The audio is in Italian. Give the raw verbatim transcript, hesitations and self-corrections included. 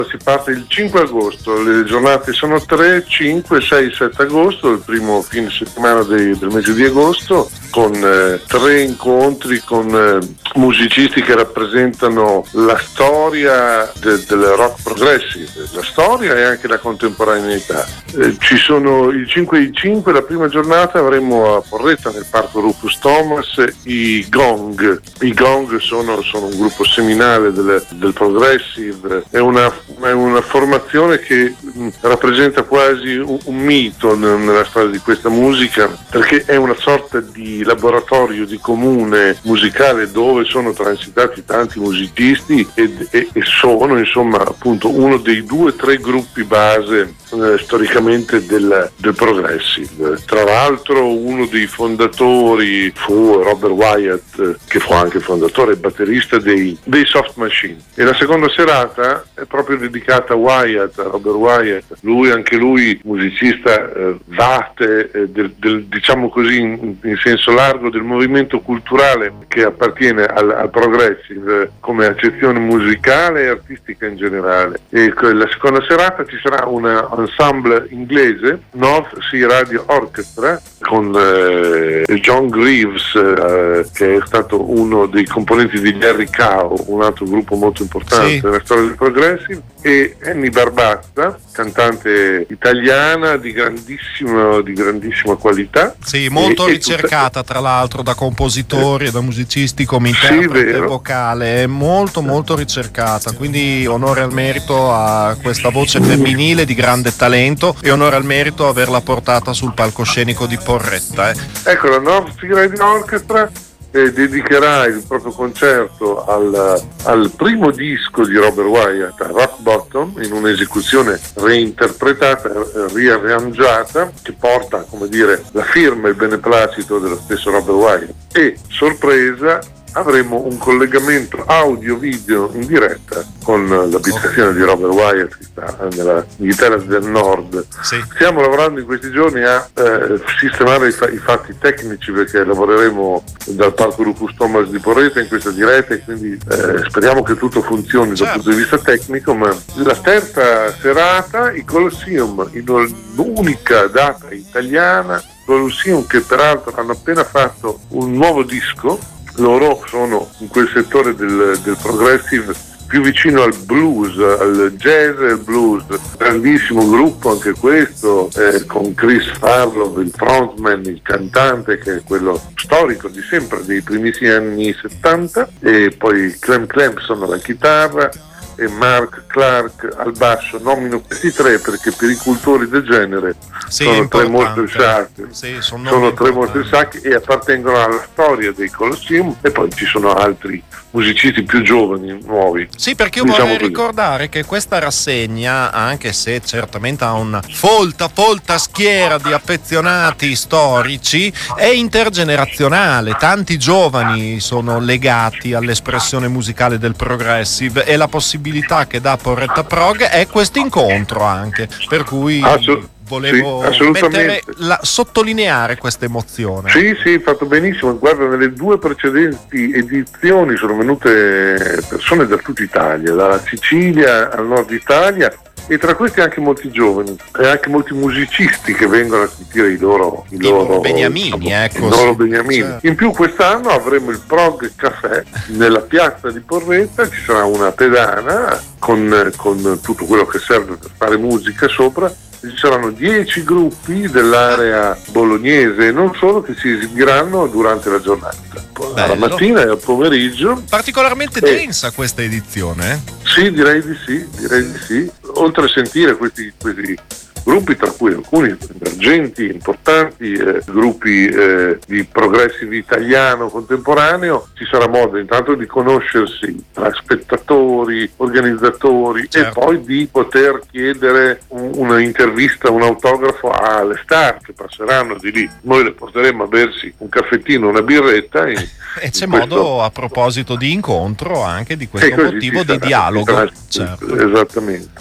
Si parte il cinque agosto, le giornate sono tre, cinque, sei, sette agosto, il primo fine settimana dei, del mese di agosto, con eh, tre incontri con eh, musicisti che rappresentano la storia de, del rock progressive, la storia e anche la contemporaneità. Eh, ci sono il cinque di cinque, la prima giornata avremo a Porretta nel parco Rufus Thomas i Gong. I Gong sono, sono un gruppo seminale del, del progressive, è una, è una formazione che mh, rappresenta quasi un, un mito nella storia di questa musica, perché è una sorta di laboratorio di comune musicale dove sono transitati tanti musicisti e, e, e sono insomma appunto uno dei due o tre gruppi base eh, storicamente del, del progressive. Tra l'altro uno dei fondatori fu Robert Wyatt, che fu anche fondatore e batterista dei, dei Soft Machine, e la seconda serata è proprio dedicata a Wyatt, a Robert Wyatt, lui anche lui musicista eh, vate eh, del, del, diciamo così in, in senso largo del movimento culturale che appartiene al, al progressive eh, come accezione musicale e artistica in generale. E la seconda serata ci sarà un ensemble inglese, North Sea Radio Orchestra, con eh, John Greaves eh, che è stato uno dei componenti di Harry Cow, un altro gruppo molto importante sì. nella storia del progressive, e Annie Barbatta, cantante italiana di grandissima, di grandissima qualità. Sì, molto e, ricercata e tutta... tra l'altro da compositori eh. e da musicisti come interprete sì, vocale, è molto molto ricercata, quindi onore al merito a questa voce femminile di grande talento e onore al merito averla portata sul palcoscenico di Porretta. Eh. Ecco, la North Sea Radio Orchestra Eh, dedicherà il proprio concerto al, al primo disco di Robert Wyatt, a Rock Bottom, in un'esecuzione reinterpretata, riarrangiata, che porta, come dire, la firma e il beneplacito dello stesso Robert Wyatt. E, sorpresa, avremo un collegamento audio-video in diretta con l'abitazione di Robert Wyatt, che sta nella Inghilterra del Nord. Sì. Stiamo lavorando in questi giorni a eh, sistemare i, fa- i fatti tecnici, perché lavoreremo dal parco Rufus Thomas di Porretta in questa diretta, e quindi eh, speriamo che tutto funzioni certo. dal punto di vista tecnico. Ma la terza serata, i Colosseum, l'unica data italiana, Colosseum, che peraltro hanno appena fatto un nuovo disco. Loro sono in quel settore del, del progressive più vicino al blues, al jazz e al blues. Grandissimo gruppo anche questo, eh, con Chris Farlow, il frontman, il cantante, che è quello storico di sempre, dei primissimi anni settanta, e poi Clem Clemson alla chitarra e Mark Clark al basso. Nomino questi tre perché per i cultori del genere sì, sono tre mostri sacri, sì, sono, sono tre mostri sacri e appartengono alla storia dei Colosseum, e poi ci sono altri musicisti più giovani, nuovi. Sì, perché io diciamo vorrei così. ricordare che questa rassegna, anche se certamente ha una folta, folta schiera di affezionati storici, è intergenerazionale. Tanti giovani sono legati all'espressione musicale del progressive, e la possibilità che dà Porretta Prog è questo incontro anche, per cui Assolut- volevo sì, mettere la, sottolineare questa emozione. Sì, sì, fatto benissimo. Guarda, nelle due precedenti edizioni sono venute persone da tutta Italia, dalla Sicilia al nord Italia, e tra questi anche molti giovani e anche molti musicisti che vengono a sentire i loro i, I loro, loro beniamini, diciamo, ecco, i loro sì, beniamini. certo. In più quest'anno avremo il Prog Café nella piazza di Porretta, ci sarà una pedana con, con tutto quello che serve per fare musica sopra. Ci saranno dieci gruppi dell'area bolognese e non solo, che si esibiranno durante la giornata, alla mattina e al pomeriggio. Particolarmente e... densa questa edizione, eh? Sì, direi di sì, direi di sì. Oltre a sentire questi, questi gruppi, tra cui alcuni emergenti, importanti, eh, gruppi eh, di progressive italiano contemporaneo, ci sarà modo intanto di conoscersi tra spettatori, organizzatori, certo. e poi di poter chiedere un, una intervista, un autografo alle star che passeranno di lì. Noi le porteremo a bersi un caffettino, una birretta. In, e c'è in modo, questo... a proposito di incontro, anche di questo motivo di dialogo. Sarà... Certo. Esattamente.